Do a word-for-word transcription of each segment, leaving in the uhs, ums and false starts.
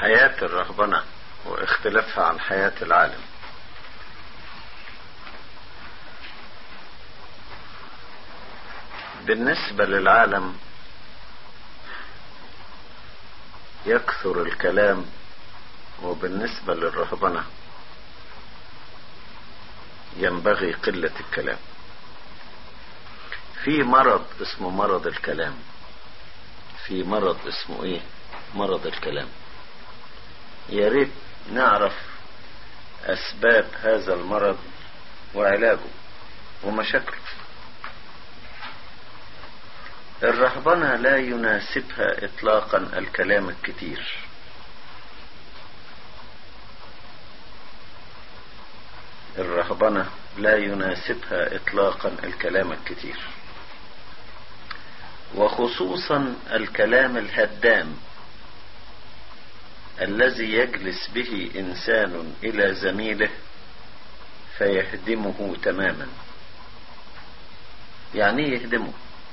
حياة الرهبنة واختلافها عن حياة العالم. بالنسبة للعالم يكثر الكلام، وبالنسبة للرهبنة ينبغي قلة الكلام. في مرض اسمه مرض الكلام، في مرض اسمه ايه؟ مرض الكلام. يا ريت نعرف اسباب هذا المرض وعلاجه ومشاكله. الرهبنة لا يناسبها اطلاقا الكلام الكتير. الرهبنة لا يناسبها اطلاقا الكلام الكتير، وخصوصا الكلام الهدام الذي يجلس به انسان الى زميله فيهدمه تماما. يعني يهدمه،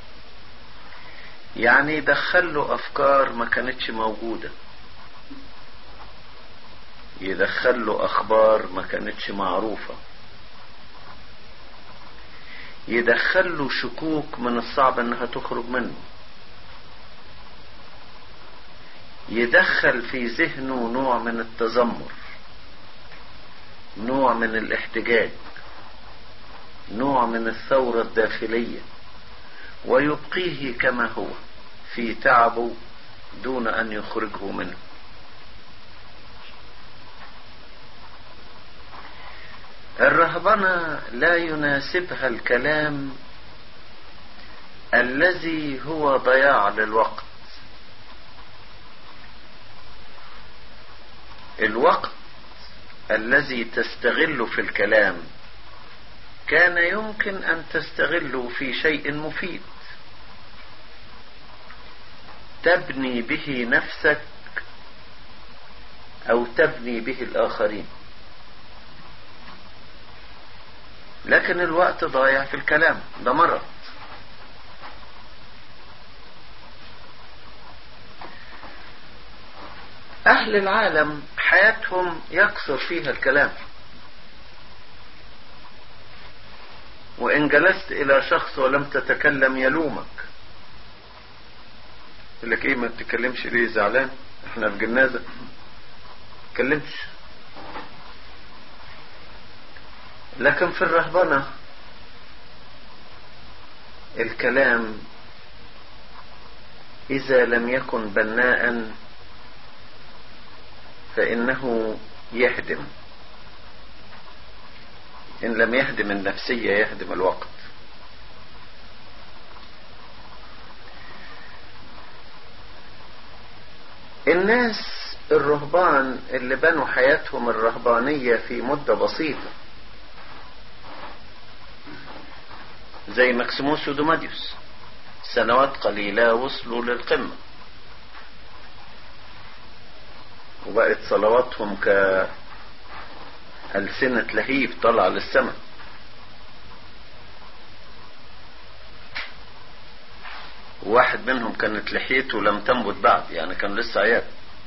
يعني يدخل له افكار ما كانتش موجودة، يدخل له اخبار ما كانتش معروفة، يدخل له شكوك من الصعب انها تخرج منه، يدخل في ذهنه نوع من التذمر، نوع من الاحتجاج، نوع من الثورة الداخلية، ويبقيه كما هو في تعبه دون ان يخرجه منه. الرهبنة لا يناسبها الكلام الذي هو ضياع للوقت. الوقت الذي تستغل في الكلام كان يمكن ان تستغله في شيء مفيد تبني به نفسك او تبني به الاخرين، لكن الوقت ضايع في الكلام. ده مرض. اهل العالم حياتهم يكثر فيها الكلام، وان جلست الى شخص ولم تتكلم يلومك، يقول لك ايه ما بتتكلمش ليه؟ زعلان؟ احنا في جنازة. تكلمش. لكن في الرهبنة الكلام اذا لم يكن بناء فانه يهدم. ان لم يهدم النفسية يهدم الوقت. الناس الرهبان اللي بنوا حياتهم الرهبانية في مدة بسيطة زي مكسيموس ودوماديوس، سنوات قليلة وصلوا للقمة، وبقت صلواتهم كألسنة لهيب طلع للسماء. واحد منهم كانت لحيته لم تنبت بعد، يعني كان لسه عيال.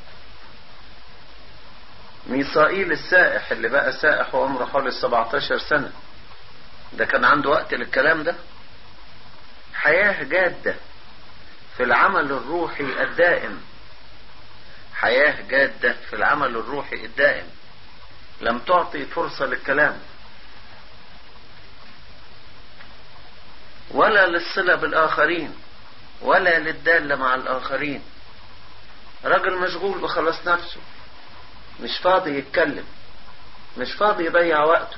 ميسائيل السائح اللي بقى سائح وعمره حوالي سبعتاشر سنة، ده كان عنده وقت للكلام ده؟ حياة جادة في العمل الروحي الدائم، حياة جادة في العمل الروحي الدائم، لم تعطي فرصة للكلام ولا للصلة بالآخرين ولا للدالة مع الآخرين. رجل مشغول بخلاص نفسه، مش فاضي يتكلم، مش فاضي يضيع وقته.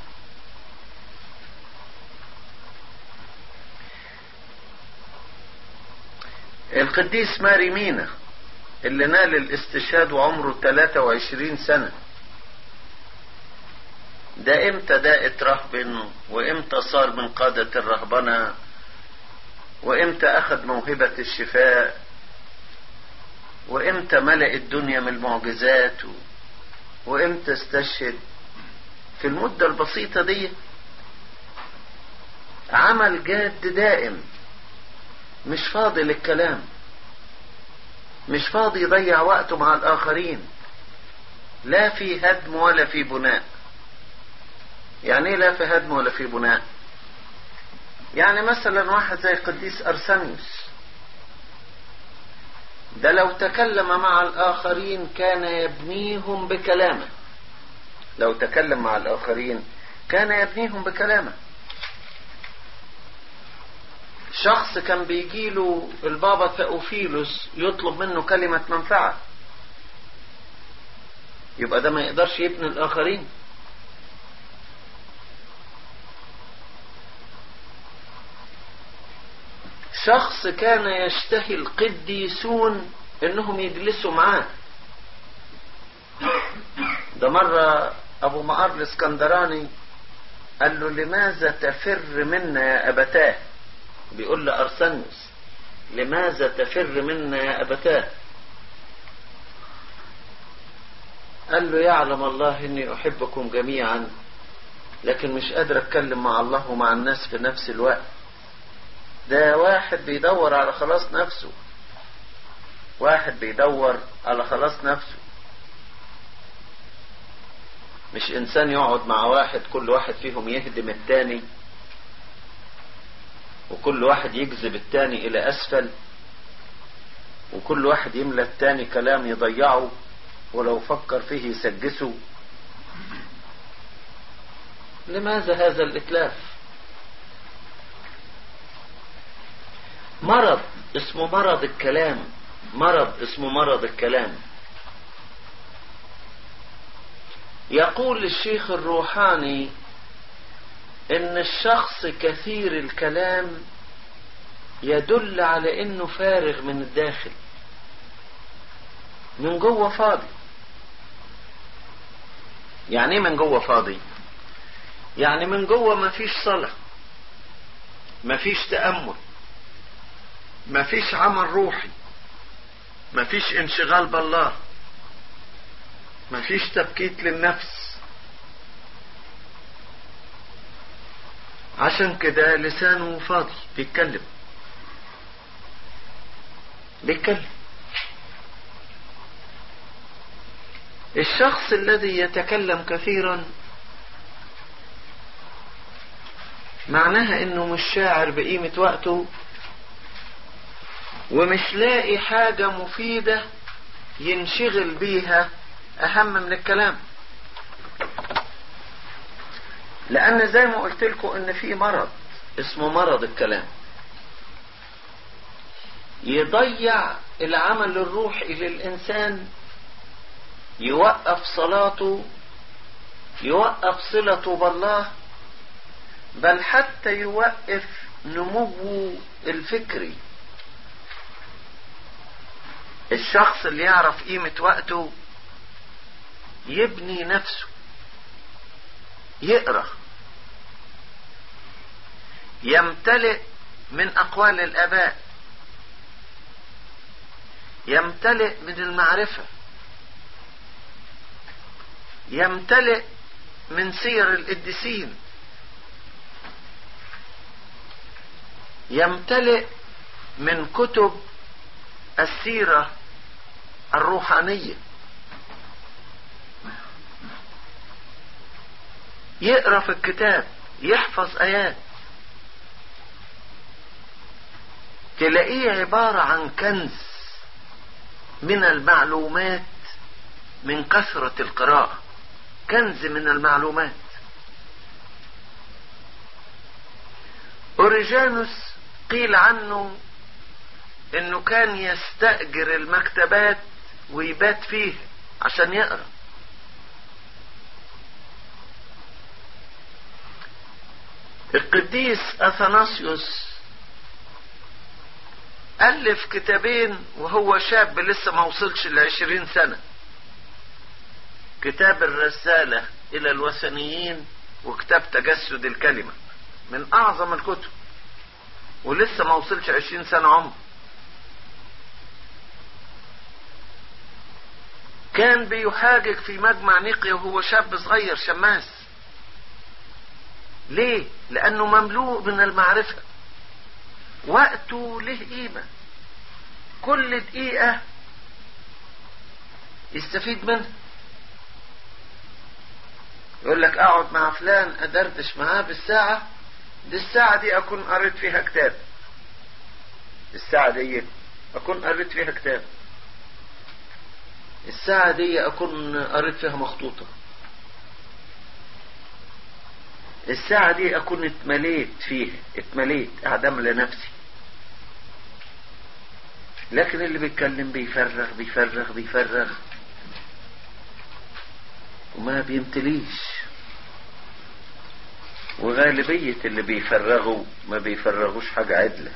القديس ماري مينا اللي نال الاستشهاد وعمره ثلاثة وعشرين سنة، ده امتى ده اترهبن؟ وامتى صار من قادة الرهبنة؟ وامتى اخذ موهبة الشفاء؟ وامتى ملأ الدنيا من المعجزات؟ وامتى استشهد؟ في المدة البسيطة دي. عمل جاد دائم، مش فاضي للكلام، مش فاضي يضيع وقته مع الآخرين، لا في هدم ولا في بناء. يعني ايه لا في هدم ولا في بناء؟ يعني مثلا واحد زي قديس أرسنيوس ده لو تكلم مع الآخرين كان يبنيهم بكلامه، لو تكلم مع الآخرين كان يبنيهم بكلامه. شخص كان بيجيله البابا ثأوفيلوس يطلب منه كلمة منفعة، يبقى ده ما يقدرش يبني الآخرين. شخص كان يشتهي القديسون انهم يجلسوا معاه. ده مرة ابو مقار الاسكندراني قال له لماذا تفر منا يا ابتاه، بيقول لأرسنيوس لماذا تفر منا يا ابتاه؟ قال له يعلم الله اني احبكم جميعا، لكن مش قادر اتكلم مع الله ومع الناس في نفس الوقت. ده واحد بيدور على خلاص نفسه، واحد بيدور على خلاص نفسه، مش انسان يقعد مع واحد كل واحد فيهم يهدم التاني، وكل واحد يجذب التاني الى اسفل، وكل واحد يملى التاني كلام يضيعه ولو فكر فيه يسجسه. لماذا هذا الاتلاف؟ مرض اسمه مرض الكلام، مرض اسمه مرض الكلام. يقول الشيخ الروحاني ان الشخص كثير الكلام يدل على انه فارغ من الداخل، من جوه فاضي. يعني ايه من جوه فاضي؟ يعني من جوه ما فيش صلاة، ما فيش تأمل، ما فيش عمل روحي، ما فيش انشغال بالله، ما فيش تبكيت للنفس. عشان كده لسانه فاضي، بيتكلم بيتكلم. الشخص الذي يتكلم كثيرا معناها انه مش شاعر بقيمة وقته، ومش لاقي حاجة مفيدة ينشغل بيها اهم من الكلام. لان زي ما قلت لكم ان في مرض اسمه مرض الكلام، يضيع العمل الروحي للانسان، يوقف صلاته، يوقف صلته بالله، بل حتى يوقف نموه الفكري. الشخص اللي يعرف قيمة وقته يبني نفسه، يقرأ، يمتلئ من أقوال الآباء، يمتلئ من المعرفة، يمتلئ من سير القديسين، يمتلئ من كتب السيرة الروحانية، يقرأ في الكتاب، يحفظ آيات، تلاقيه عبارة عن كنز من المعلومات من كثرة القراءة، كنز من المعلومات. أوريجانوس قيل عنه انه كان يستأجر المكتبات ويبات فيه عشان يقرأ. القديس أثناسيوس ألف كتابين وهو شاب لسه ما وصلش لعشرين سنة، كتاب الرسالة إلى الوثنيين وكتاب تجسد الكلمة، من أعظم الكتب، ولسه ما وصلش عشرين سنة عمر. كان بيحاجج في مجمع نيقيا وهو شاب صغير شماس. ليه؟ لأنه مملوء من المعرفة، وقته له قيمة، كل دقيقة يستفيد منها. يقول لك اقعد مع فلان ادردش معاه بالساعة دي، الساعة دي اكون قريت فيها كتاب، الساعة دي اكون قريت فيها كتاب، الساعة دي اكون قريت فيها مخطوطة، الساعة دي اكون اتمليت فيها، اتمليت اعدم لنفسي. لكن اللي بيتكلم بيفرغ بيفرغ بيفرغ وما بيمتليش، وغالبية اللي بيفرغوا ما بيفرغوش حاجة عدلة.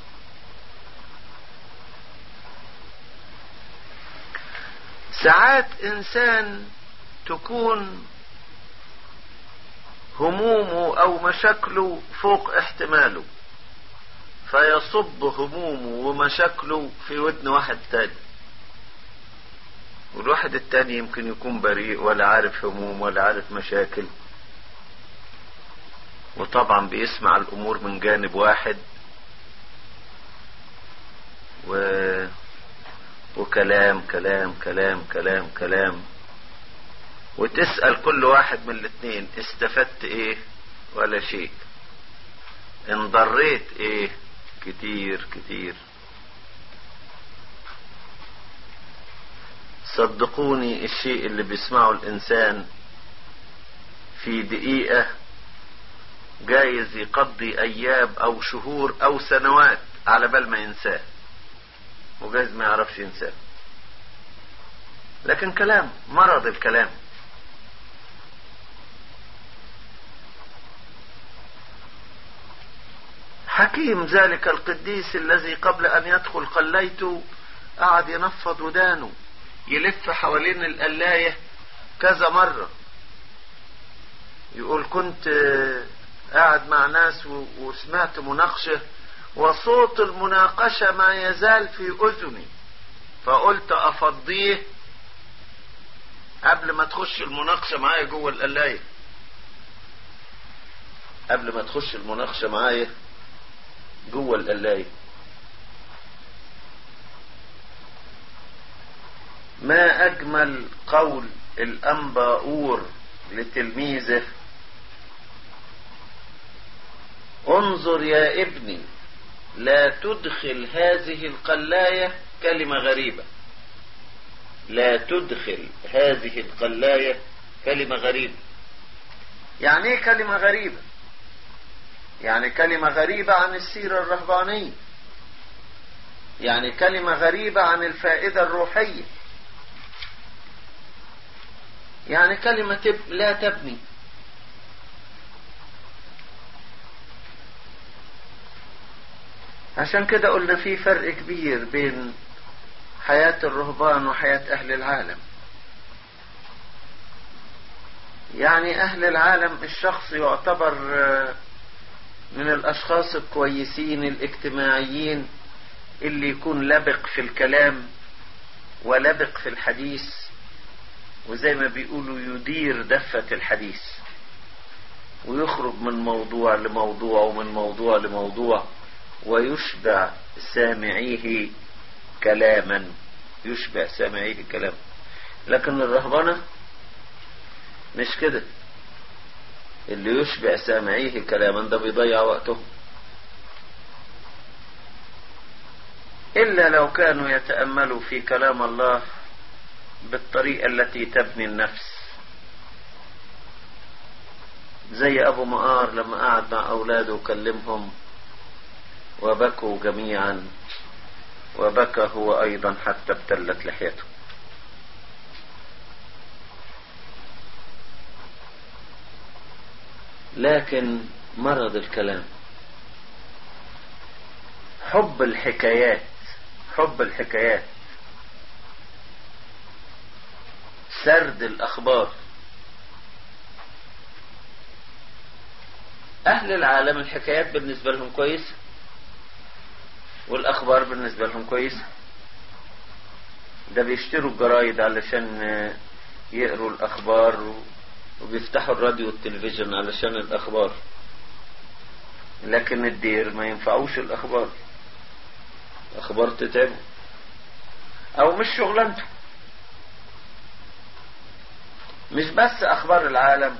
ساعات انسان تكون همومه او مشاكله فوق احتماله، فيصب همومه ومشاكله في ودن واحد تاني، والواحد التاني يمكن يكون بريء ولا عارف هموم ولا عارف مشاكل، وطبعا بيسمع الامور من جانب واحد و... وكلام كلام كلام كلام كلام، وتسأل كل واحد من الاتنين استفدت ايه؟ ولا شيء. انضريت ايه؟ كتير كتير. صدقوني الشيء اللي بيسمعه الانسان في دقيقة جايز يقضي ايام او شهور او سنوات على بال ما ينساه، وجايز ما يعرفش ينساه. لكن كلام، مرض الكلام. حكيم ذلك القديس الذي قبل ان يدخل قليته قعد ينفض ودانه، يلف حوالين القلاية كذا مرة. يقول كنت قاعد مع ناس وسمعت مناقشة، وصوت المناقشة ما يزال في اذني، فقلت افضيه قبل ما تخش المناقشة معايا جوه القلاية، قبل ما تخش المناقشة معايا جوه القلاية. ما اجمل قول الانباؤور لتلميذه: انظر يا ابني لا تدخل هذه القلاية كلمة غريبة، لا تدخل هذه القلاية كلمة غريبة. يعني ايه كلمة غريبة؟ يعني كلمة غريبة عن السيرة الرهبانية، يعني كلمة غريبة عن الفائدة الروحية، يعني كلمة تب... لا تبني. عشان كده قلنا في فرق كبير بين حياة الرهبان وحياة أهل العالم. يعني أهل العالم الشخص يعتبر من الأشخاص الكويسين الاجتماعيين اللي يكون لبق في الكلام ولبق في الحديث، وزي ما بيقولوا يدير دفة الحديث، ويخرج من موضوع لموضوع ومن موضوع لموضوع، ويشبع سامعيه كلاما، يشبع سامعيه كلاما. لكن الرهبنة مش كده، اللي يشبع سامعيه كلاما ده بيضيع وقته، إلا لو كانوا يتأملوا في كلام الله بالطريقة التي تبني النفس. زي أبو مقار لما قعد مع أولاده وكلمهم وبكوا جميعا، وبكى هو أيضا حتى ابتلت لحيته. لكن مرض الكلام، حب الحكايات، حب الحكايات، سرد الأخبار. أهل العالم الحكايات بالنسبة لهم كويسة، والأخبار بالنسبة لهم كويسة. ده بيشتروا الجرايد علشان يقروا الأخبار، وبيفتحوا الراديو والتلفزيون علشان الأخبار. لكن الدير ما ينفعوش الأخبار، أخبار تتعبه أو مش شغلانته. مش بس اخبار العالم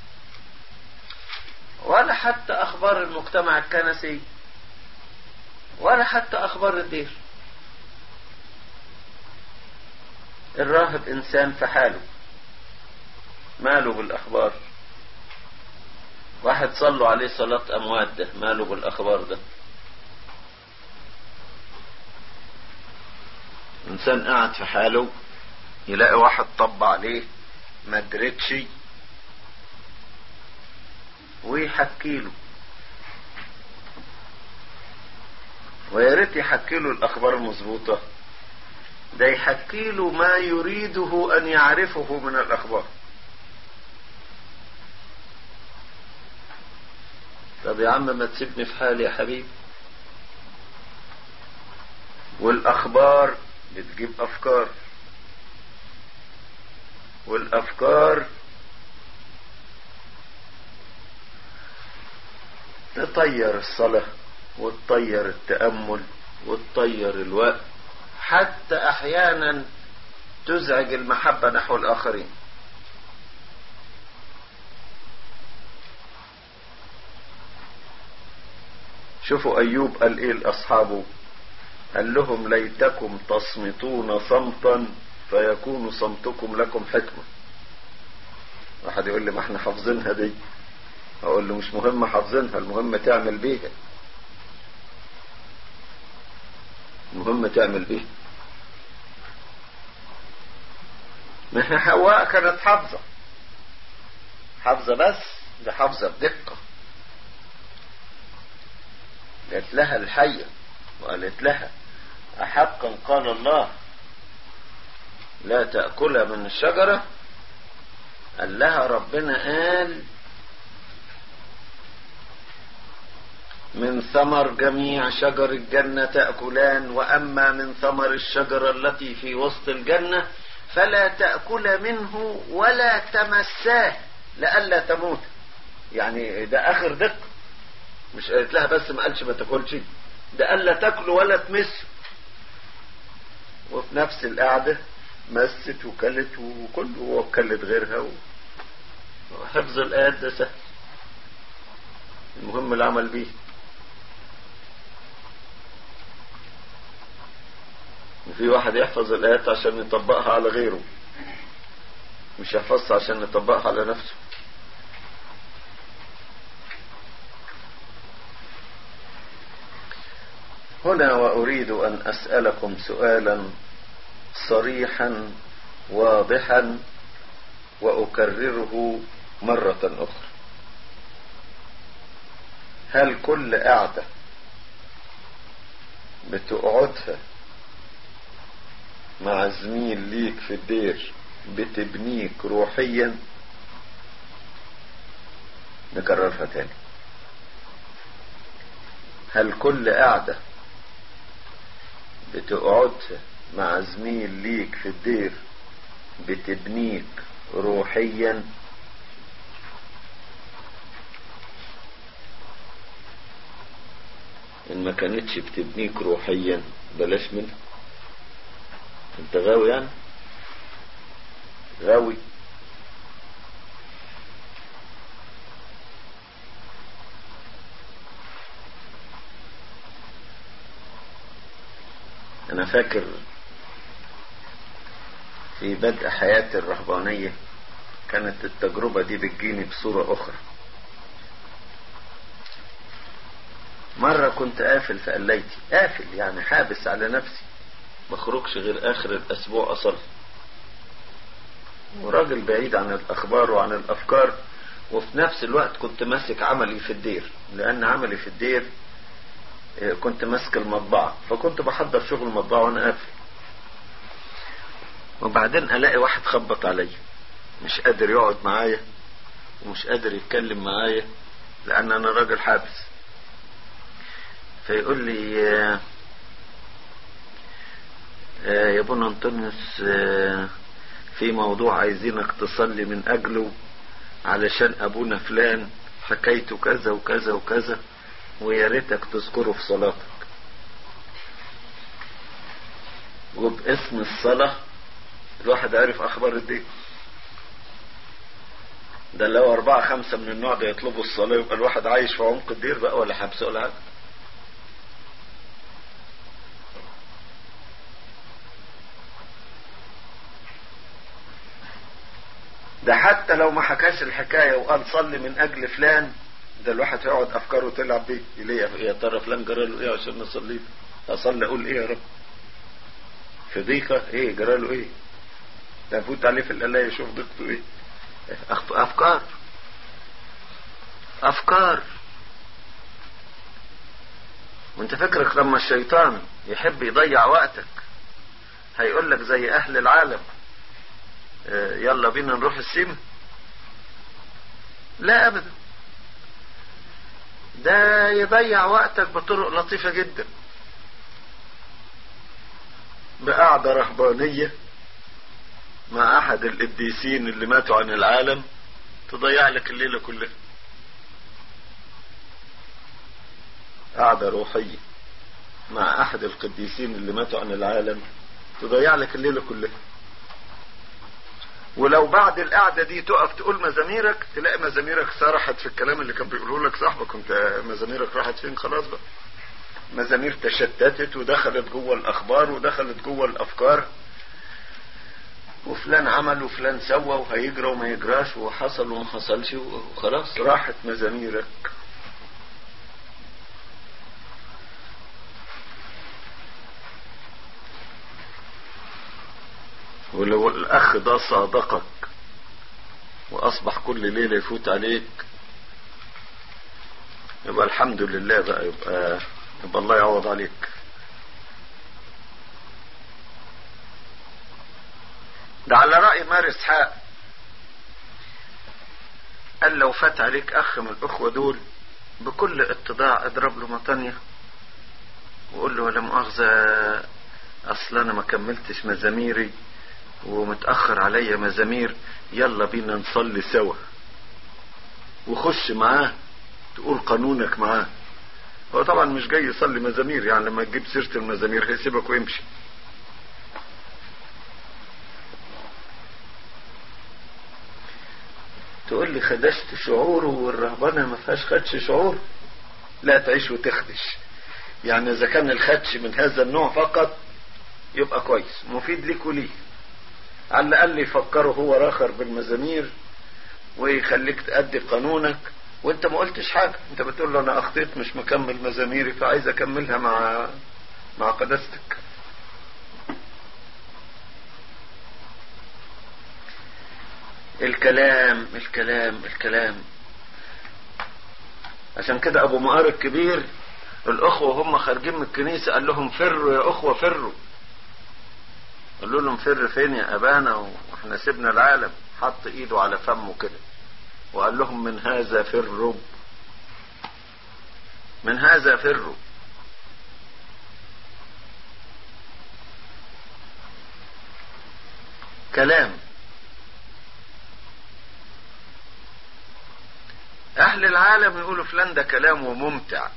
ولا حتى اخبار المجتمع الكنسي ولا حتى اخبار الدير. الراهب انسان في حاله، ماله بالاخبار؟ واحد صلوا عليه صلاة اموات ده ماله بالاخبار؟ ده انسان قاعد في حاله يلاقي واحد طب عليه ما درتش ويحكي له، ويا ريت يحكي له الاخبار المظبوطه، ده يحكي له ما يريده ان يعرفه من الاخبار. طب يا عم ما تسيبني في حالي يا حبيبي. والاخبار بتجيب افكار، والافكار تطير الصلاة وتطير التأمل وتطير الوقت، حتى احيانا تزعج المحبة نحو الاخرين. شوفوا ايوب قال ايه لاصحابه، قال لهم ليتكم تصمتون صمتا فيكون صمتكم لكم حكمة. واحد يقول لي ما احنا حافظينها دي، اقول له مش مهم حافظينها، المهم تعمل بيها، المهم تعمل بيها. ما هي حواء كانت حافظة، حافظة بس ده حافظة بدقة. قالت لها الحية وقالت لها أحقا قال الله لا تأكل من الشجرة؟ قال لها ربنا قال من ثمر جميع شجر الجنة تأكلان، وأما من ثمر الشجرة التي في وسط الجنة فلا تأكل منه ولا تمساه لئلا تموت. يعني ده آخر دقة، مش قالت لها بس ما قالش ما تاكلش، ده قال لا تاكل ولا تمس. وفي نفس القعدة مست وكلت وكله وكلت غيرها. وحفظ الآيات ده سهل، المهم العمل بيه. وفي واحد يحفظ الآيات عشان يطبقها على غيره، مش يحفظها عشان يطبقها على نفسه. هنا وأريد أن أسألكم سؤالا صريحا واضحا وأكرره مرة أخرى. هل كل قعدة بتقعدها مع زميل ليك في الدير بتبنيك روحيا؟ نكررها تاني. هل كل قعدة بتقعدها مع زميل ليك في الدير بتبنيك روحيا؟ ان ما كانتش بتبنيك روحيا بلاش منها. انت غاوي يعني غاوي. انا فاكر في بدء حياتي الرهبانية كانت التجربة دي بتجيني بصورة اخرى. مرة كنت قافل في قليتي، قافل يعني حابس على نفسي، مخرجش غير اخر الاسبوع اصلي، وراجل بعيد عن الاخبار وعن الافكار، وفي نفس الوقت كنت ماسك عملي في الدير، لان عملي في الدير كنت ماسك المطبعة، فكنت بحضر شغل المطبعة وانا قافل. وبعدين الاقي واحد خبط عليا، مش قادر يقعد معايا ومش قادر يتكلم معايا لان انا راجل حابس. فيقول لي يا ابونا انطونيوس في موضوع عايزينك تصلي من اجله علشان ابونا فلان حكايته كذا وكذا وكذا، ويا ريتك تذكره في صلاتك. وباسم الصلاة الواحد عارف اخبار الدين. ده لو أربعة خمسة من النوع ده يطلبوا الصلاة يبقى الواحد عايش في عمق الدير بقى، ولا حبس ولا حاجة. ده حتى لو ما حكاش الحكاية وقال صلي من أجل فلان، ده الواحد يقعد أفكاره تلعب بيه. ليه يا ترى فلان جرى له إيه عشان نصلي؟ أصلي أقول إيه يا رب؟ في ضيقة إيه جرى له إيه؟ ده فوت عليه في القلاية يشوف ضيقته إيه؟ أفكار أفكار. وانت فكرك لما الشيطان يحب يضيع وقتك هيقول لك زي أهل العالم يلا بينا نروح السيما؟ لا أبدا، ده يضيع وقتك بطرق لطيفة جدا، بقعدة رهبانية مع أحد القديسين اللي ماتوا عن العالم تضيع لك الليلة كلها. قعدة روحية مع أحد القديسين اللي ماتوا عن العالم تضيع لك الليلة كلها. ولو بعد القعدة دي تقف تقول مزاميرك، تلاقي مزاميرك سرحت في الكلام اللي كان بيقوله لك صاحبك، انت مزاميرك راحت فين؟ خلاص بقى مزامير تشتتت ودخلت جوه الأخبار ودخلت جوه الأفكار، وفلان عمل وفلان سوى وهيجرى وما يجراش وحصل وما حصلش، وخلاص راحت مزاميرك. ولو الأخ ده صادقك وأصبح كل ليلة يفوت عليك يبقى الحمد لله بقى، يبقى, يبقى الله يعوض عليك. ده على رأي مار إسحاق، قال لو فات عليك أخ من الأخوة دول بكل اتضاع اضرب له مطانية وقول له ولا مؤاخذة أصلا أنا ما كملتش مزاميري ومتأخر عليا مزامير، يلا بينا نصلي سوا، وخش معاه تقول قانونك معاه. هو طبعا مش جاي يصلي مزامير، يعني لما تجيب سيرة المزامير هيسيبك ويمشي. تقول لي خدشت شعوره والرهبنة ما فيهاش خدش شعور. لا تعيش وتخدش، يعني اذا كان الخدش من هذا النوع فقط يبقى كويس مفيد ليك وليه، على الاقل يفكره هو راخر بالمزامير ويخليك تأدي قانونك وانت ما قلتش حاجة. انت بتقول له انا اخطيت مش مكمل مزاميري فعايز اكملها مع مع قداستك. الكلام الكلام الكلام. عشان كده ابو مقار الكبير الاخوة هم خارجين من الكنيسة قال لهم فروا يا اخوة فروا. قالوا لهم فر فين يا ابانا واحنا سيبنا العالم؟ حط ايده على فمه كده وقال لهم من هذا فروا، من هذا فروا. كلام. اهل العالم يقولوا فلان ده كلامه ممتع،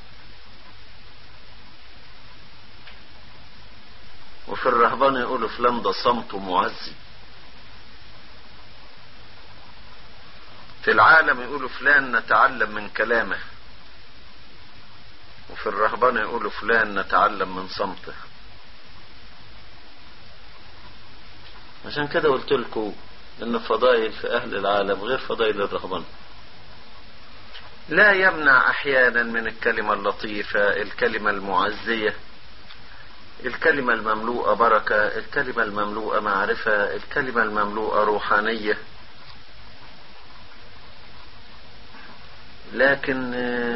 وفي الرهبان يقولوا فلان ده صمته معزي. في العالم يقولوا فلان نتعلم من كلامه، وفي الرهبان يقولوا فلان نتعلم من صمته. عشان كده قلت لكم ان الفضائل في اهل العالم غير فضائل الرهبان. لا يمنع احيانا من الكلمة اللطيفة، الكلمة المعزية، الكلمة المملوءة بركة، الكلمة المملوءة معرفة، الكلمة المملوءة روحانية. لكن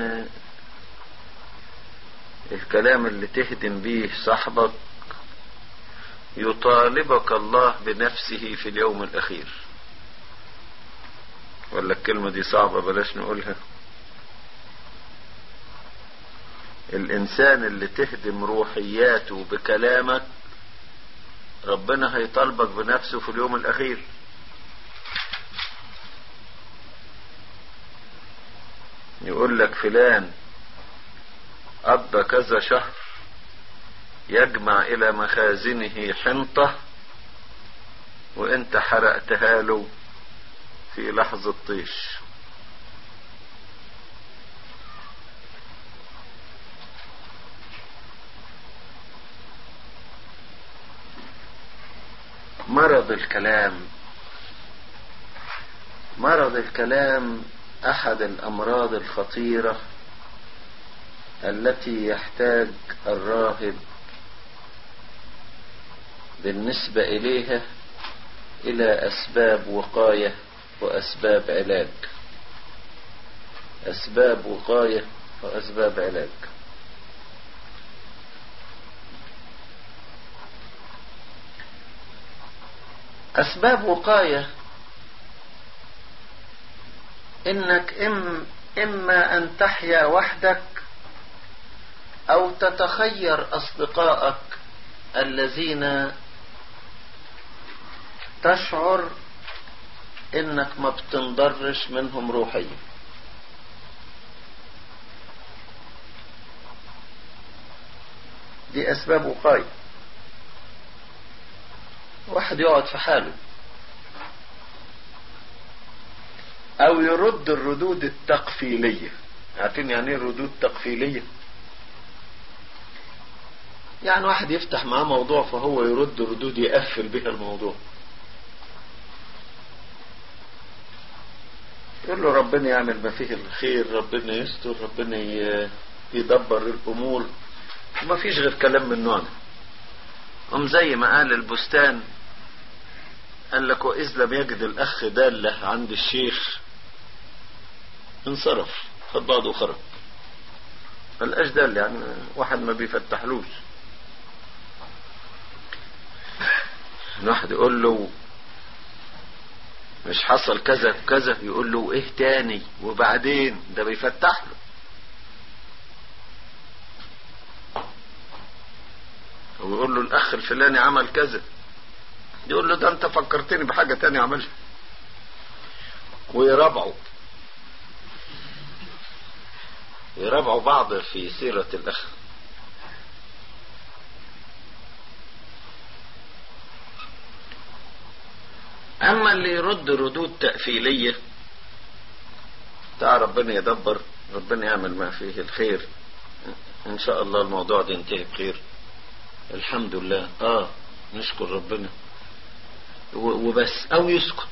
الكلام اللي تهدم به صاحبك يطالبك الله بنفسه في اليوم الأخير. ولا الكلمة دي صعبة بلاش نقولها. الإنسان اللي تهدم روحياته بكلامك ربنا هيطالبك بنفسه في اليوم الأخير. يقول لك فلان قضى كذا شهر يجمع إلى مخازنه حنطة وانت حرقتها له في لحظة طيش. مرض الكلام. مرض الكلام أحد الأمراض الخطيرة التي يحتاج الراهب بالنسبة إليها إلى أسباب وقاية وأسباب علاج. أسباب وقاية وأسباب علاج. أسباب وقاية إنك إم إما أن تحيا وحدك أو تتخير أصدقائك الذين تشعر إنك ما بتنضرش منهم روحيا. دي أسباب وقاية. واحد يقعد في حاله او يرد الردود التقفيلية. عارفين يعني ايه الردود التقفيلية؟ يعني واحد يفتح معاه موضوع فهو يرد ردود يقفل بها الموضوع. يقول له ربنا يعمل ما فيه الخير، ربنا يستر، ربنا يدبر الامور، وما فيش غير كلام من نوعنا. هم زي ما قال البستان، قال لك وإذ لم يجد الأخ دالة عند الشيخ انصرف، خد بعضه وخرج. ملقاش دالة، يعني واحد ما بيفتحلوش. واحد يقول له مش حصل كذا كذا، يقول له ايه تاني وبعدين، ده بيفتح له. ويقول له الأخ الفلاني عمل كذا، يقول له ده انت فكرتني بحاجة تانية عملها، ويربعوا يربعوا بعض في سيرة الأخ. أما اللي يرد ردود تأفيلية بتاع ربنا يدبر، ربنا يعمل ما فيه الخير، إن شاء الله الموضوع ده ينتهي بخير، الحمد لله، آه نشكر ربنا وبس، أو يسكت.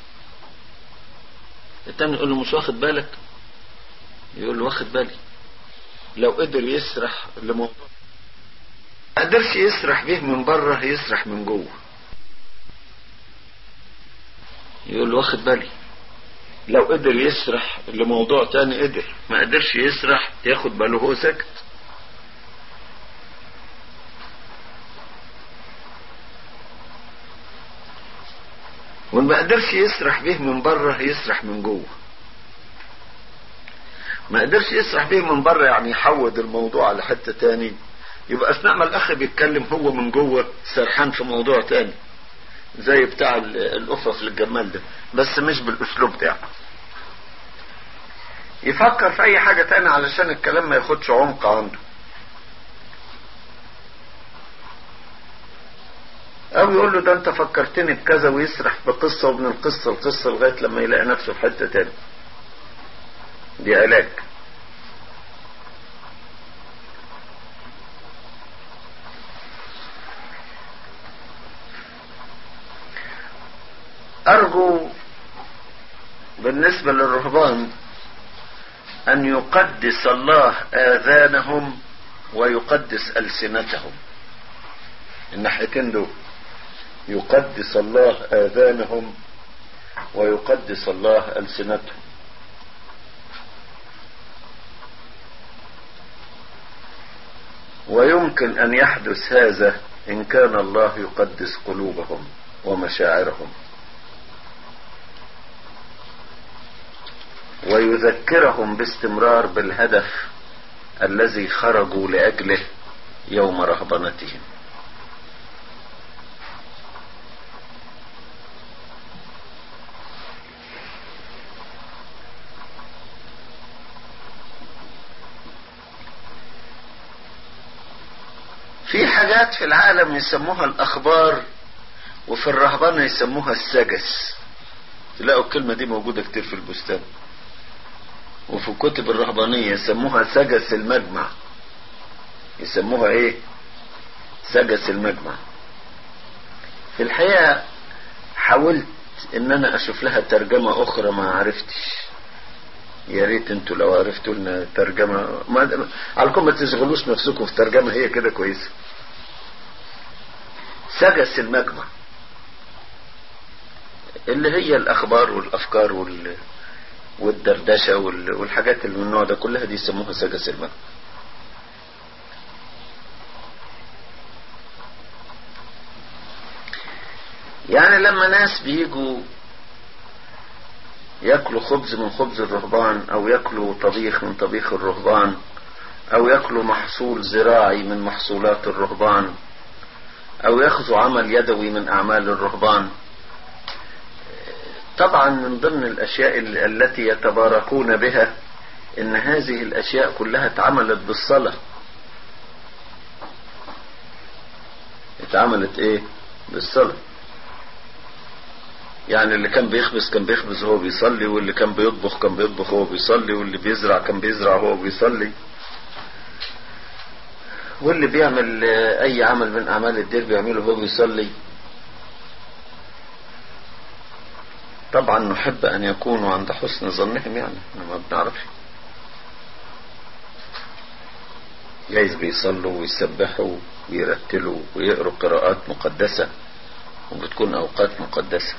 التاني يقول له مش واخد بالك، يقول له واخد بالي. لو قدر يسرح لموضوع ما قدرش يسرح به من بره، يسرح من جوه. يقول له واخد بالي. لو قدر يسرح لموضوع تاني قدر، ما قدرش يسرح ياخد باله هو ساكت. وما قدرش يسرح به من بره، يسرح من جوه. ما قدرش يسرح به من بره يعني يحود الموضوع على حتة تاني، يبقى اثناء ما الاخ بيتكلم هو من جوه سرحان في موضوع تاني، زي بتاع القفف للجمال ده، بس مش بالاسلوب ده. يفكر في اي حاجة تاني علشان الكلام ما ياخدش عمق عنده، او يقول له ده انت فكرتني بكذا، ويسرح بقصة ومن القصة القصة لغاية لما يلاقي نفسه في حتة تاني. دي علاج. ارجو بالنسبة للرهبان ان يقدس الله اذانهم ويقدس ألسنتهم. الناحيتين دول، يقدس الله آذانهم ويقدس الله ألسنتهم. ويمكن أن يحدث هذا إن كان الله يقدس قلوبهم ومشاعرهم، ويذكرهم باستمرار بالهدف الذي خرجوا لأجله يوم رهبنتهم. في حاجات في العالم يسموها الأخبار، وفي الرهبنة يسموها السجس. تلاقوا الكلمة دي موجودة كتير في البستان، وفي الكتب الرهبانية يسموها سجس المجمع. يسموها ايه؟ سجس المجمع. في الحقيقة حاولت ان انا اشوف لها ترجمة اخرى ما عرفتش. يا ريت انتوا لو عرفتوا لنا ترجمة. ما عليكم ما تشغلوش نفسكم في ترجمة، هي كده كويسة. سجس المجمع اللي هي الاخبار والافكار وال والدردشة والحاجات اللي من النوع ده كلها، دي يسموها سجس المجمع. يعني لما ناس بيجوا ياكلوا خبز من خبز الرهبان، او ياكلوا طبيخ من طبيخ الرهبان، او ياكلوا محصول زراعي من محصولات الرهبان، او ياخذوا عمل يدوي من اعمال الرهبان، طبعا من ضمن الاشياء التي يتباركون بها ان هذه الاشياء كلها اتعملت بالصلاة. اتعملت ايه؟ بالصلاة. يعني اللي كان بيخبز كان بيخبز وهو بيصلي، واللي كان بيطبخ كان بيطبخ وهو بيصلي، واللي بيزرع كان بيزرع وهو بيصلي، واللي بيعمل اي عمل من اعمال الدير بيعمله وهو بيصلي. طبعا نحب ان يكونوا عند حسن ظنهم، يعني ما بنعرفش، جايز بيصلوا ويسبحوا ويرتلوا ويقروا قراءات مقدسة، وبتكون اوقات مقدسة.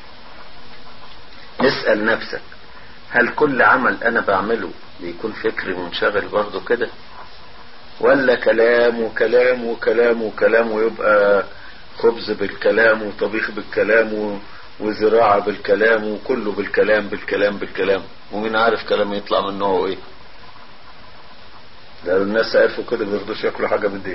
اسأل نفسك، هل كل عمل انا بعمله بيكون فكري منشغل برضو كده، ولا كلام وكلام وكلام وكلام، ويبقى خبز بالكلام وطبيخ بالكلام وزراعة بالكلام وكله بالكلام بالكلام بالكلام، ومين عارف كلام يطلع من نوعه ايه؟ لو الناس عرفوا كده بيرضوش ياكلوا حاجة بالدين.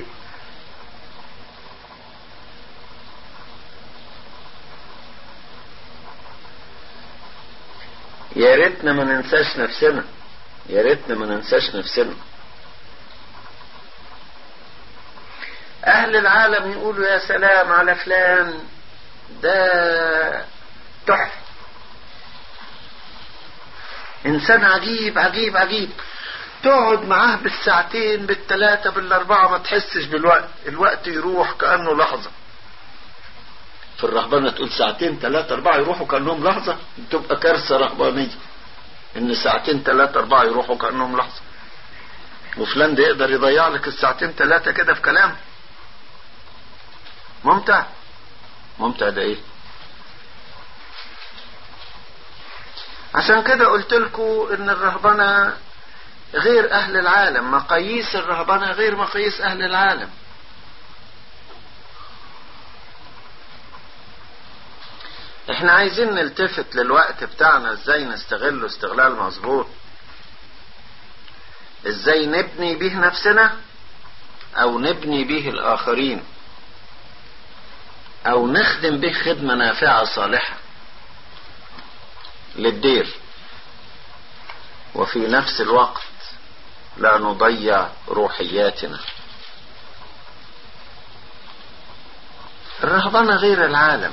يا ريتنا ما ننساش نفسنا، يا ريتنا ما ننساش نفسنا. اهل العالم يقولوا يا سلام على فلان، ده تحفة، انسان عجيب عجيب عجيب، تقعد معاه بالساعتين بالثلاثة بالاربعة ما تحسش بالوقت، الوقت يروح كأنه لحظة. في الرهبانة تقول ساعتين ثلاثة اربعة يروحوا كأنهم لحظة، تبقى كارثة رهبانية ان ساعتين ثلاثة اربعة يروحوا كأنهم لحظة. وفلان ده يقدر يضيع لك الساعتين ثلاثة كده في كلام ممتع. ممتع ده ايه؟ عشان كده قلت لكم ان الرهبنة غير اهل العالم، مقاييس الرهبنة غير مقاييس اهل العالم. احنا عايزين نلتفت للوقت بتاعنا ازاي نستغله استغلال مظبوط، ازاي نبني به نفسنا او نبني به الاخرين، او نخدم به خدمة نافعة صالحة للدير، وفي نفس الوقت لا نضيع روحياتنا. الرهبنة غير العالم،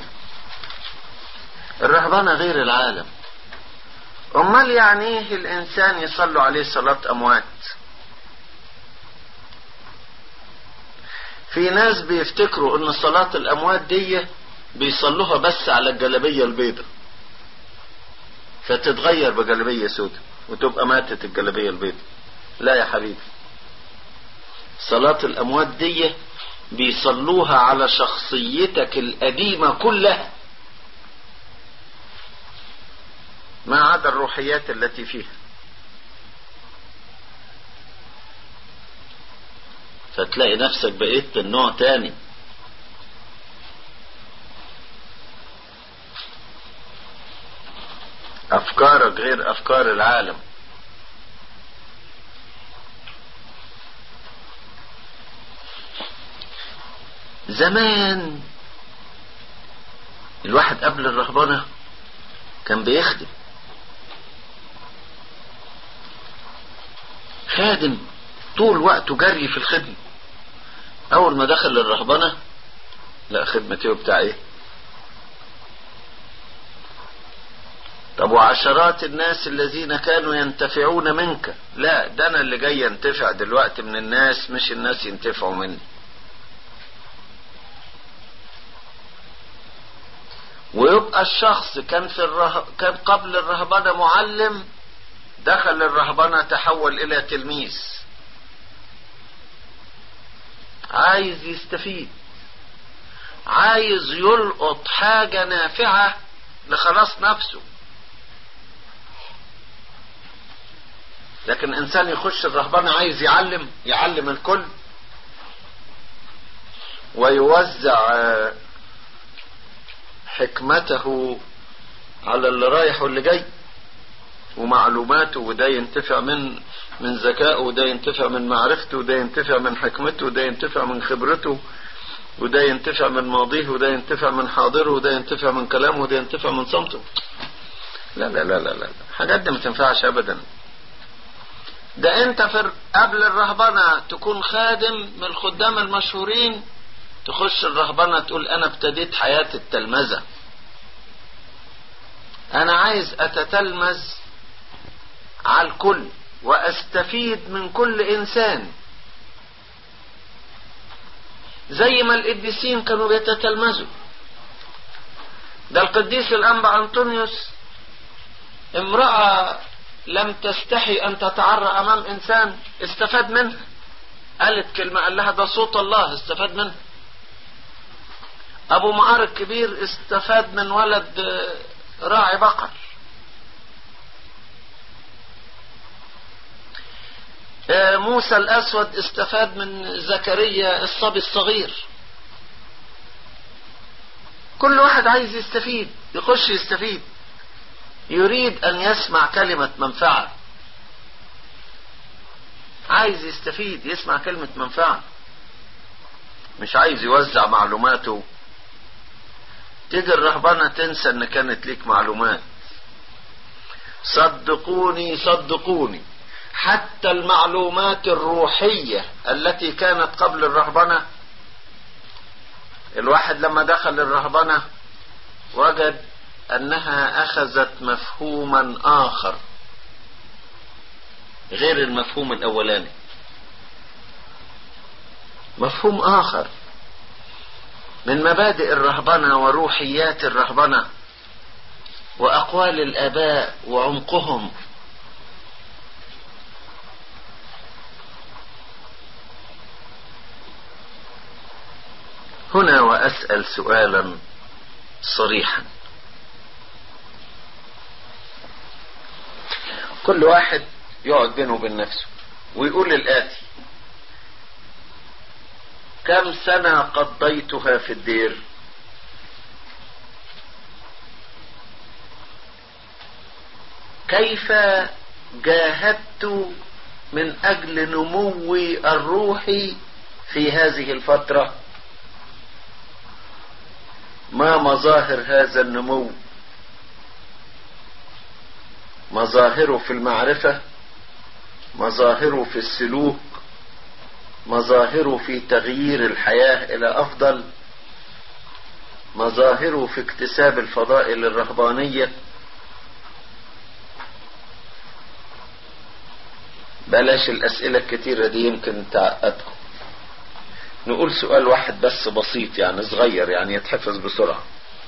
الرهبنة غير العالم. امال يعني ايه الانسان يصلوا عليه صلاة اموات؟ في ناس بيفتكروا ان صلاة الاموات دي بيصلوها بس على الجلابية البيضاء، فتتغير بجلابية سوداء وتبقى ماتت الجلابية البيضاء. لا يا حبيبي، صلاة الاموات دي بيصلوها على شخصيتك القديمة كلها ما عدا الروحيات التي فيها، فتلاقي نفسك بقيت النوع تاني. افكارك غير افكار العالم. زمان الواحد قبل الرهبنة كان بيخدم، خادم طول وقته جري في الخدمة. اول ما دخل الرهبنة لا، خدمتي بتاع ايه؟ طب وعشرات الناس الذين كانوا ينتفعون منك؟ لا، ده انا اللي جاي ينتفع دلوقتي من الناس، مش الناس ينتفعوا مني. ويبقى الشخص كان في الره... كان قبل الرهبنة معلم، دخل الرهبنة تحول الى تلميذ، عايز يستفيد، عايز يلقط حاجة نافعة لخلاص نفسه. لكن انسان يخش الرهبنة عايز يعلم يعلم الكل ويوزع حكمته على اللي رايح واللي جاي ومعلوماته، وده ينتفع من من ذكائه، وده ينتفع من معرفته، وده ينتفع من حكمته، وده ينتفع من خبرته، وده ينتفع من ماضيه، وده ينتفع من حاضره، وده ينتفع من كلامه، وده ينتفع من صمته. لا لا لا لا لا، حاجات دي ما تنفعش ابدا. ده انت في قبل الرهبنة تكون خادم من الخدام المشهورين، تخش الرهبنة تقول انا ابتديت حياة التلمذة، انا عايز اتتلمذ على الكل واستفيد من كل انسان، زي ما القديسين كانوا بيتتلمذوا. ده القديس الانبا انطونيوس، امرأة لم تستحي ان تتعرى امام انسان استفاد منها، قالت كلمة قال لها ده صوت الله، استفاد منها. ابو معار الكبير استفاد من ولد راعي بقر. موسى الاسود استفاد من زكريا الصبي الصغير. كل واحد عايز يستفيد، يخش يستفيد، يريد ان يسمع كلمة منفعة، عايز يستفيد يسمع كلمة منفعة، مش عايز يوزع معلوماته. تيجي الرهبنة تنسى ان كانت ليك معلومات. صدقوني صدقوني، حتى المعلومات الروحية التي كانت قبل الرهبنة، الواحد لما دخل الرهبنة وجد انها اخذت مفهوما اخر غير المفهوم الاولاني، مفهوم اخر من مبادئ الرهبنة وروحيات الرهبنة واقوال الاباء وعمقهم. هنا واسأل سؤالا صريحا، كل واحد يقعد بينه وبين نفسه ويقول الآتي: كم سنة قضيتها في الدير؟ كيف جاهدت من أجل نموي الروحي في هذه الفترة؟ ما مظاهر هذا النمو؟ مظاهره في المعرفة، مظاهره في السلوك، مظاهره في تغيير الحياة إلى أفضل، مظاهره في اكتساب الفضائل الرهبانية. بلاش الأسئلة الكتيرة دي يمكن تعقدكم. نقول سؤال واحد بس بسيط، يعني صغير، يعني يتحفظ بسرعة.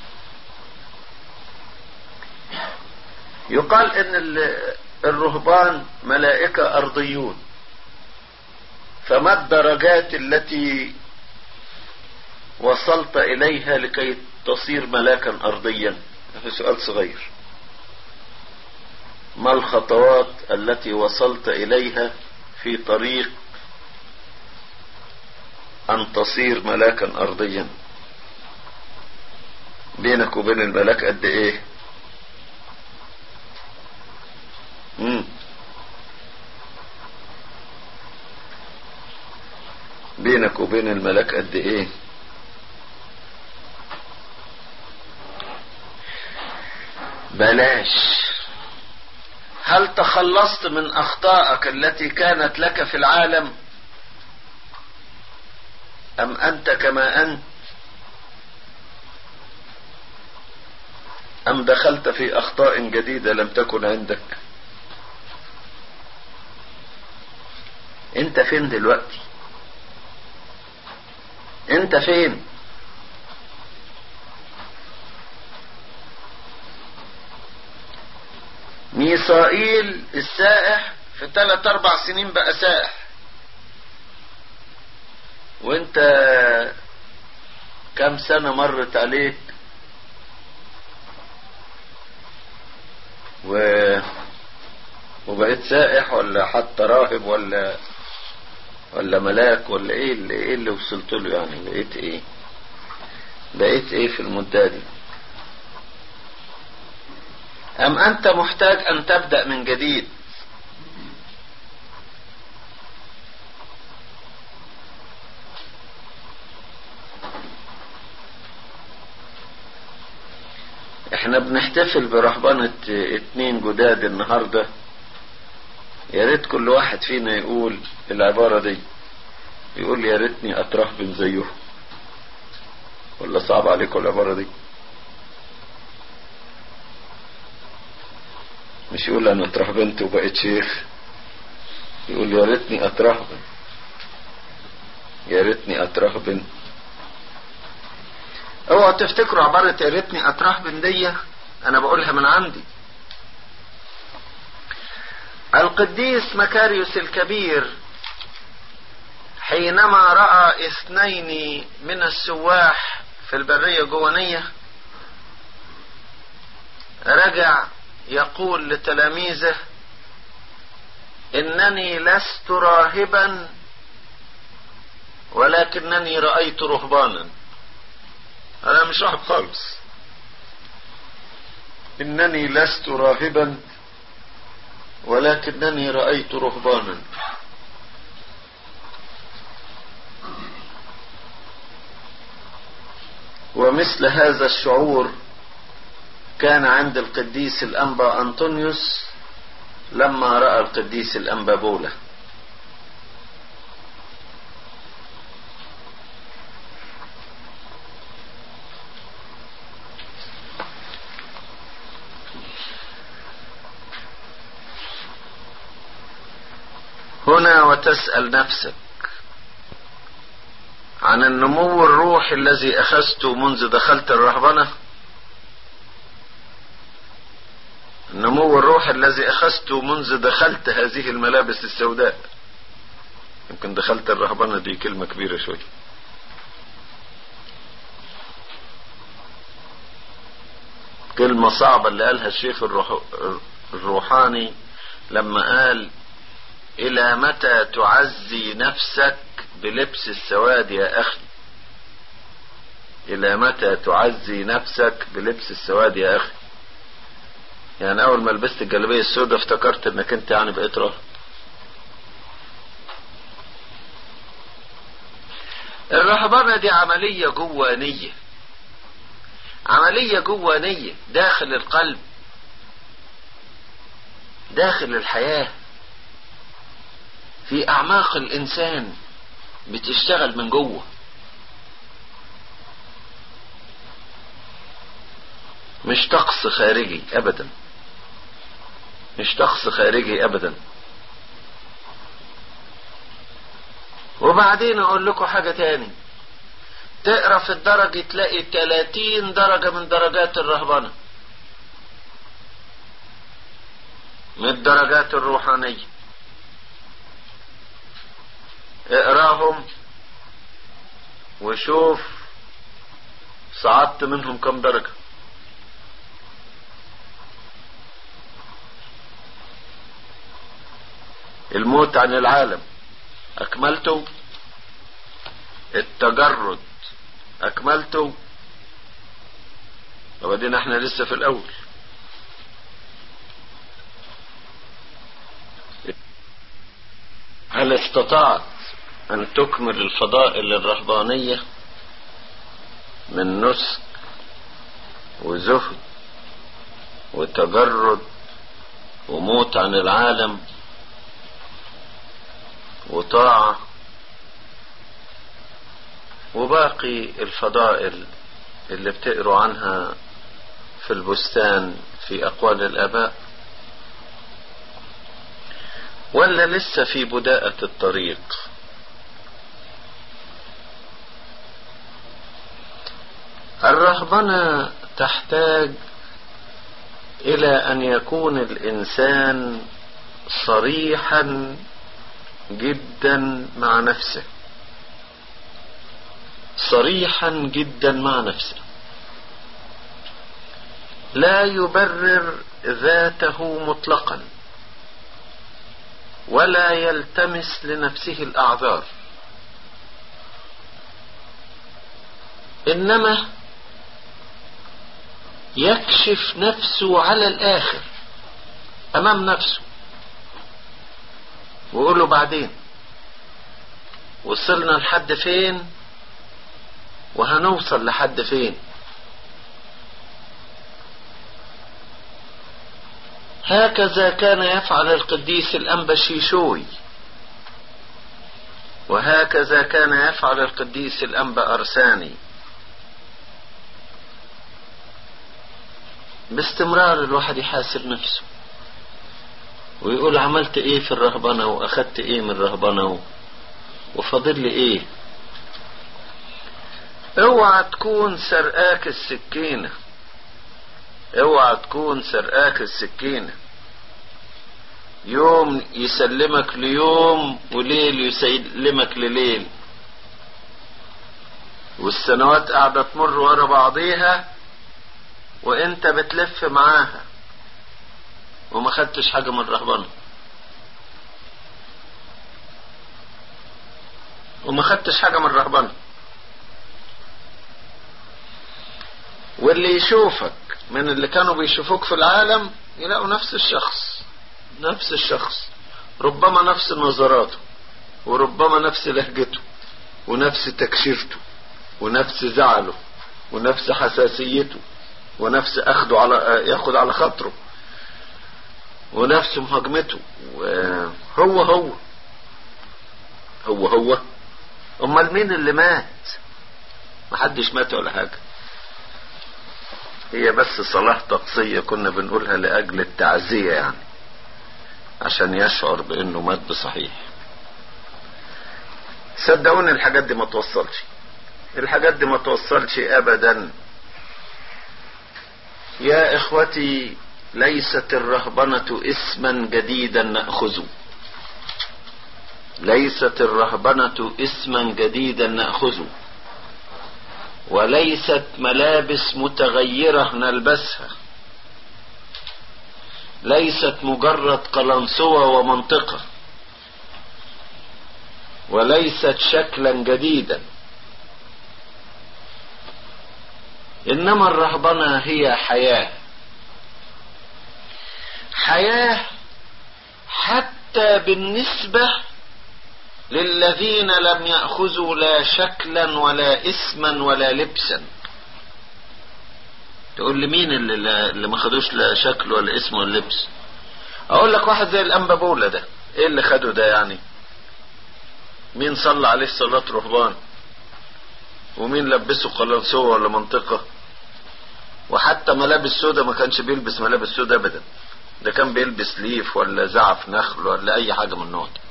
يقال ان الرهبان ملائكة ارضيون، فما الدرجات التي وصلت اليها لكي تصير ملاكا ارضيا؟ هذا سؤال صغير. ما الخطوات التي وصلت اليها في طريق ان تصير ملاكا ارضيا؟ بينك وبين الملاك قد ايه؟ مم. بينك وبين الملاك قد ايه؟ بلاش. هل تخلصت من اخطائك التي كانت لك في العالم، ام انت كما انت؟ أم دخلت في أخطاء جديدة لم تكن عندك؟ انت فين دلوقتي؟ انت فين؟ ميسائيل السائح في ثلاث اربع سنين بقى سائح، وانت كم سنة مرت عليك و... وبقيت سائح ولا حتى راهب ولا ولا ملاك ولا ايه اللي ايه اللي وصلت له؟ يعني بقيت ايه؟ بقيت ايه في المدة دي؟ ام انت محتاج ان تبدأ من جديد؟ احنا بنحتفل برهبنة اتنين جداد النهاردة. يا ريت كل واحد فينا يقول العبارة دي، يقول يا ريتني اترهبن زيهم. ولا صعب عليكم العبارة دي؟ مش يقول انا اترهبنت وبقيت شيخ، يقول يا ريتني اترهبن، يا ريتني اترهبن. اوعوا تفتكروا عبارة يا ريتني اترهبن دي انا بقولها من عندي. القديس مكاريوس الكبير حينما رأى اثنين من السواح في البرية الجوانية رجع يقول لتلاميذه انني لست راهبا ولكنني رأيت رهبانا. انا مش راهب خالص، انني لست راهبا ولكنني رأيت رهبانا. ومثل هذا الشعور كان عند القديس الأنبا أنطونيوس لما رأى القديس الأنبا بولا. هنا وتسأل نفسك عن النمو الروحي الذي أخذته منذ دخلت الرهبنة، النمو الروحي الذي أخذته منذ دخلت هذه الملابس السوداء. يمكن دخلت الرهبنة دي كلمة كبيرة شوي. كلمة صعبة اللي قالها الشيخ الروح الروحاني لما قال إلى متى تعزي نفسك بلبس السواد يا أخي؟ إلى متى تعزي نفسك بلبس السواد يا أخي؟ يعني أول ما لبست الجلابية السوداء افتكرت إنك أنت يعني بقيت راهب. الرهبنة دي عملية جوانية، عملية جوانية داخل القلب، داخل الحياة، في أعماق الإنسان، بتشتغل من جوه. مش طقس خارجي أبدا، مش طقس خارجي أبدا. وبعدين أقول لكم حاجة تاني، تقرأ في الدرجة تلاقي ثلاثين درجة من درجات الرهبنة، من الدرجات الروحانية. اقراهم وشوف صعدت منهم كم درجة. الموت عن العالم اكملته، التجرد اكملته، وبعدين احنا لسه في الاول. هل استطعت ان تكمل الفضائل الرهبانية من نسك وزهد وتجرد وموت عن العالم وطاعة وباقي الفضائل اللي بتقروا عنها في البستان في أقوال الآباء، ولا لسه في بداءة الطريق؟ الرهبنة تحتاج إلى أن يكون الإنسان صريحا جدا مع نفسه، صريحا جدا مع نفسه، لا يبرر ذاته مطلقا ولا يلتمس لنفسه الأعذار، إنما يكشف نفسه على الآخر أمام نفسه ويقول له بعدين وصلنا لحد فين وهنوصل لحد فين. هكذا كان يفعل القديس الأنبا شيشوي، وهكذا كان يفعل القديس الأنبا أرساني. باستمرار الواحد يحاسب نفسه ويقول عملت ايه في الرهبنة واخدت ايه من الرهبنة وفاضل لي ايه. اوعى تكون سرقاك السكينة، اوعى تكون سرقاك السكينة، يوم يسلمك ليوم وليل يسلمك لليل، والسنوات قاعدة تمر ورا بعضيها وانت بتلف معاها وما خدتش حاجة من الرهبنة وما خدتش حاجة من الرهبنة. واللي يشوفك من اللي كانوا بيشوفوك في العالم يلاقوا نفس الشخص نفس الشخص ربما نفس نظراته وربما نفس لهجته ونفس تكشيرته ونفس زعله ونفس حساسيته ونفس اخده على ياخد على خاطره ونفس مهاجمته، وهو هو هو هو امال مين اللي مات؟ محدش مات ولا حاجة، هي بس صلاة طقسية كنا بنقولها لأجل التعزية، يعني عشان يشعر بأنه مات بصحيح. صدقوني الحاجات دي ما توصلش، الحاجات دي ما توصلش أبدا يا إخوتي. ليست الرهبنة اسما جديدا نأخذه، ليست الرهبنة اسما جديدا نأخذه، وليست ملابس متغيرة نلبسها، ليست مجرد قلنسوة ومنطقة، وليست شكلا جديدا، إنما الرهبنة هي حياة، حياة حتى بالنسبة للذين لم يأخذوا لا شكلا ولا اسما ولا لبسا. تقول لي مين اللي, اللي ما خدوش لا شكل ولا اسم ولا لبس؟ اقول لك واحد زي الانبا بولا ده، ايه اللي خده ده يعني؟ مين صلى عليه صلاة رهبان؟ ومين لبسه قلنسوة ولا منطقة؟ وحتى ملابس سودة ما كانش بيلبس ملابس سودة ابدا، ده كان بيلبس ليف ولا زعف نخل ولا اي حاجة من النوع ده.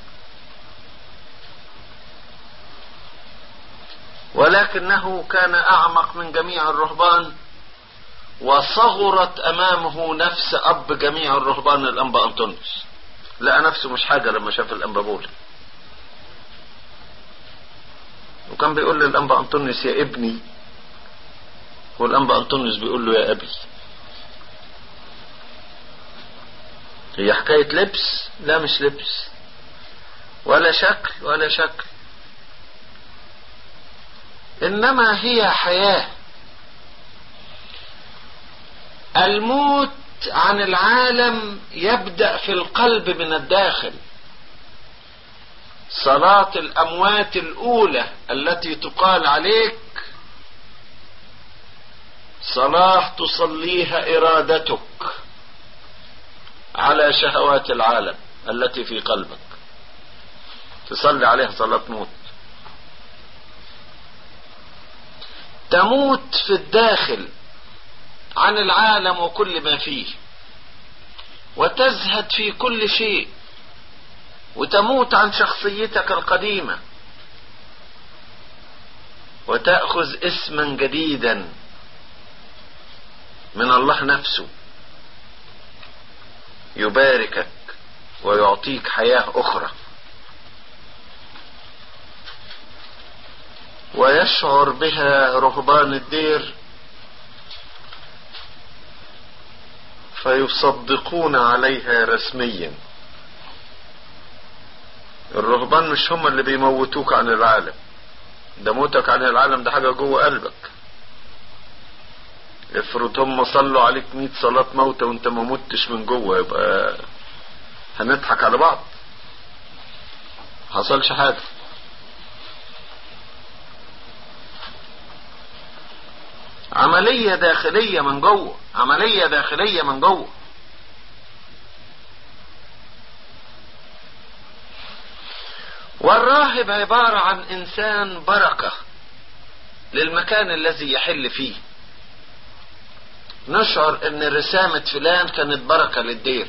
ولكنه كان اعمق من جميع الرهبان، وصغرت امامه نفس اب جميع الرهبان الانبا انطونيوس، لقى نفسه مش حاجة لما شاف الانبا بولا، وكان بيقول للانبا انطونيوس يا ابني، والانبا انطونيوس بيقول له يا ابي. هي حكاية لبس؟ لا مش لبس، ولا شكل ولا شكل، انما هي حياة. الموت عن العالم يبدأ في القلب من الداخل. صلاة الاموات الاولى التي تقال عليك صلاة تصليها ارادتك على شهوات العالم التي في قلبك، تصلي عليها صلاة موت. تموت في الداخل عن العالم وكل ما فيه، وتزهد في كل شيء، وتموت عن شخصيتك القديمة، وتأخذ اسما جديدا من الله نفسه يباركك ويعطيك حياة أخرى، ويشعر بها رهبان الدير فيصدقون عليها رسميا. الرهبان مش هم اللي بيموتوك عن العالم، ده موتك عن العالم ده حاجة جوه قلبك. افرض هم صلوا عليك مئة صلاة موتة وانت ما متش من جوه، يبقى هنضحك على بعض، حصلش حاجة. عملية داخلية من جوه، عملية داخلية من جوه. والراهب عبارة عن انسان بركة للمكان الذي يحل فيه. نشعر ان رسامة فلان كانت بركة للدير،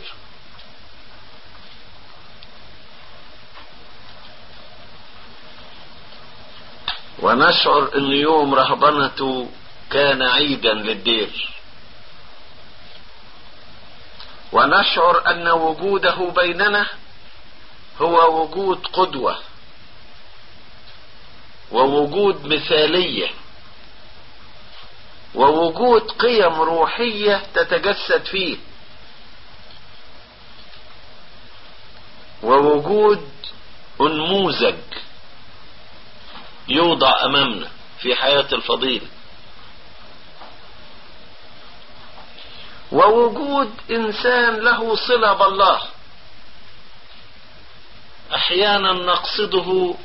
ونشعر ان يوم رهبنته كان عيدا للدير، ونشعر ان وجوده بيننا هو وجود قدوة ووجود مثالية ووجود قيم روحية تتجسد فيه، ووجود نموذج يوضع امامنا في حياة الفضيل، ووجود انسان له صلة بالله احيانا نقصده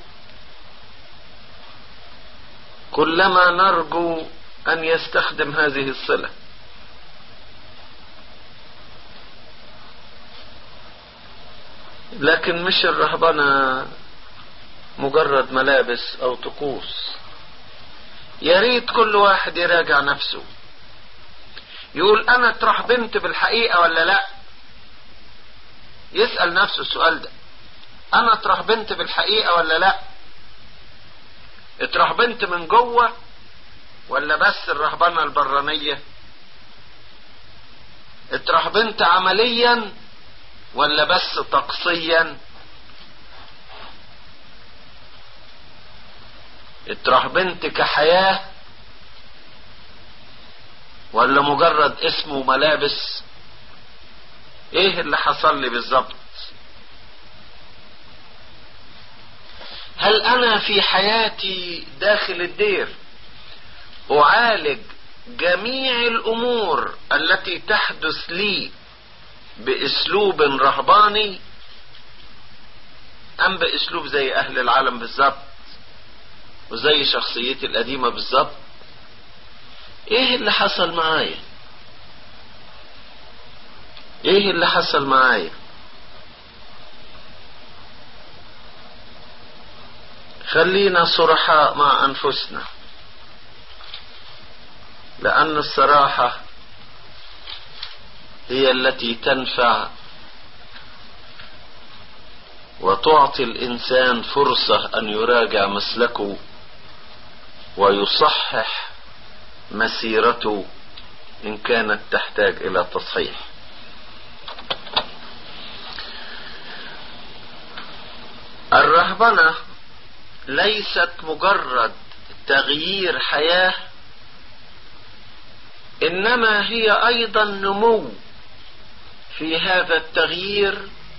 كلما نرجو ان يستخدم هذه الصلة. لكن مش الرهبنة مجرد ملابس او طقوس. يا ريت كل واحد يراجع نفسه، يقول انا اترهبنت بالحقيقة ولا لا. يسأل نفسه السؤال ده، انا اترهبنت بالحقيقة ولا لا؟ اترهبنت من جوه ولا بس الرهبنة البرانية؟ اترهبنت عمليا ولا بس طقسيا؟ اترهبنت كحياة ولا مجرد اسم وملابس؟ ايه اللي حصل لي بالظبط؟ هل انا في حياتي داخل الدير اعالج جميع الامور التي تحدث لي باسلوب رهباني، ام باسلوب زي اهل العالم بالظبط وزي شخصيتي القديمة بالظبط؟ ايه اللي حصل معايا؟ ايه اللي حصل معايا؟ خلينا صرحاء مع انفسنا، لان الصراحة هي التي تنفع وتعطي الانسان فرصة ان يراجع مسلكه ويصحح مسيرته ان كانت تحتاج الى تصحيح. الرهبنة ليست مجرد تغيير حياة، انما هي ايضا نمو في هذا التغيير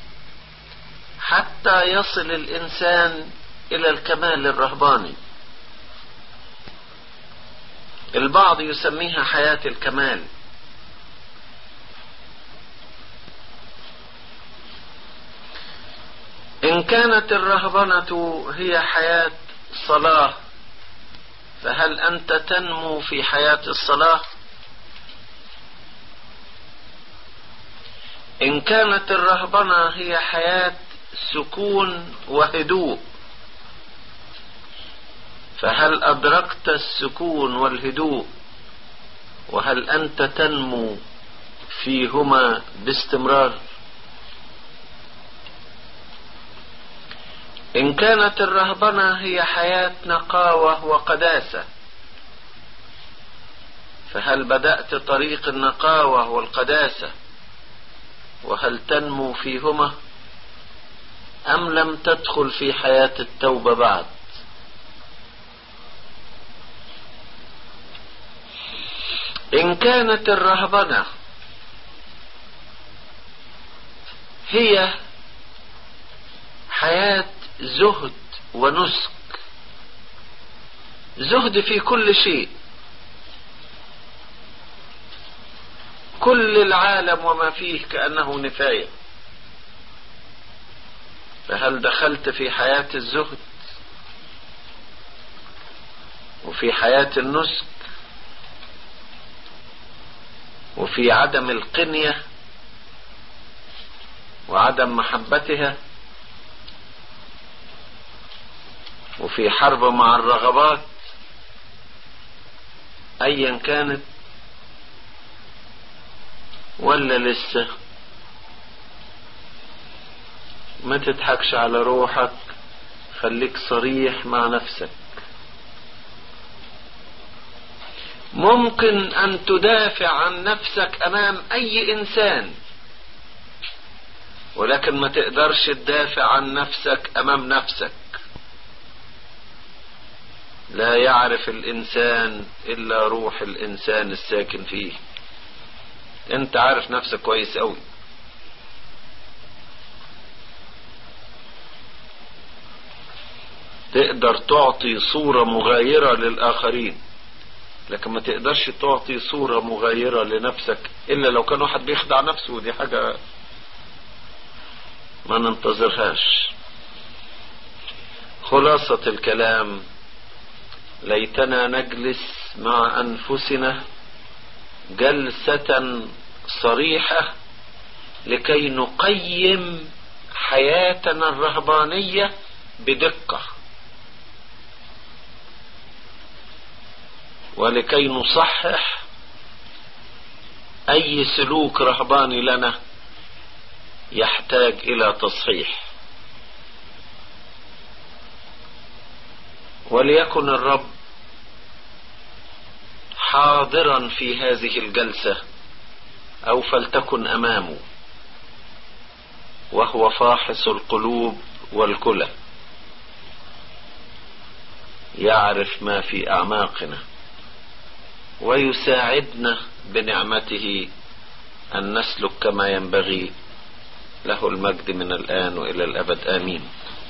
حتى يصل الانسان الى الكمال الرهباني. البعض يسميها حياة الكمال. إن كانت الرهبنة هي حياة صلاة، فهل أنت تنمو في حياة الصلاة؟ إن كانت الرهبنة هي حياة سكون وهدوء، فهل أدركت السكون والهدوء وهل أنت تنمو فيهما باستمرار؟ إن كانت الرهبنة هي حياة نقاوة وقداسة، فهل بدأت طريق النقاوة والقداسة وهل تنمو فيهما، أم لم تدخل في حياة التوبة بعد؟ إن كانت الرهبنة هي حياة زهد ونسك، زهد في كل شيء، كل العالم وما فيه كأنه نفاية، فهل دخلت في حياة الزهد وفي حياة النسك وفي عدم القنية وعدم محبتها وفي حرب مع الرغبات ايا كانت، ولا لسه؟ ما تضحكش على روحك، خليك صريح مع نفسك. ممكن ان تدافع عن نفسك امام اي انسان، ولكن ما تقدرش تدافع عن نفسك امام نفسك. لا يعرف الانسان الا روح الانسان الساكن فيه. انت عارف نفسك كويس قوي. تقدر تعطي صورة مغايرة للآخرين، لكن ما تقدرش تعطي صورة مغايرة لنفسك إلا لو كان واحد بيخدع نفسه، ودي حاجة ما ننتظرهاش. خلاصة الكلام: ليتنا نجلس مع أنفسنا جلسة صريحة لكي نقيم حياتنا الرهبانية بدقة، ولكي نصحح أي سلوك رهباني لنا يحتاج إلى تصحيح. وليكن الرب حاضرا في هذه الجلسة، أو فلتكن أمامه، وهو فاحص القلوب والكلى، يعرف ما في أعماقنا ويساعدنا بنعمته أن نسلك كما ينبغي. له المجد من الآن وإلى الأبد، آمين.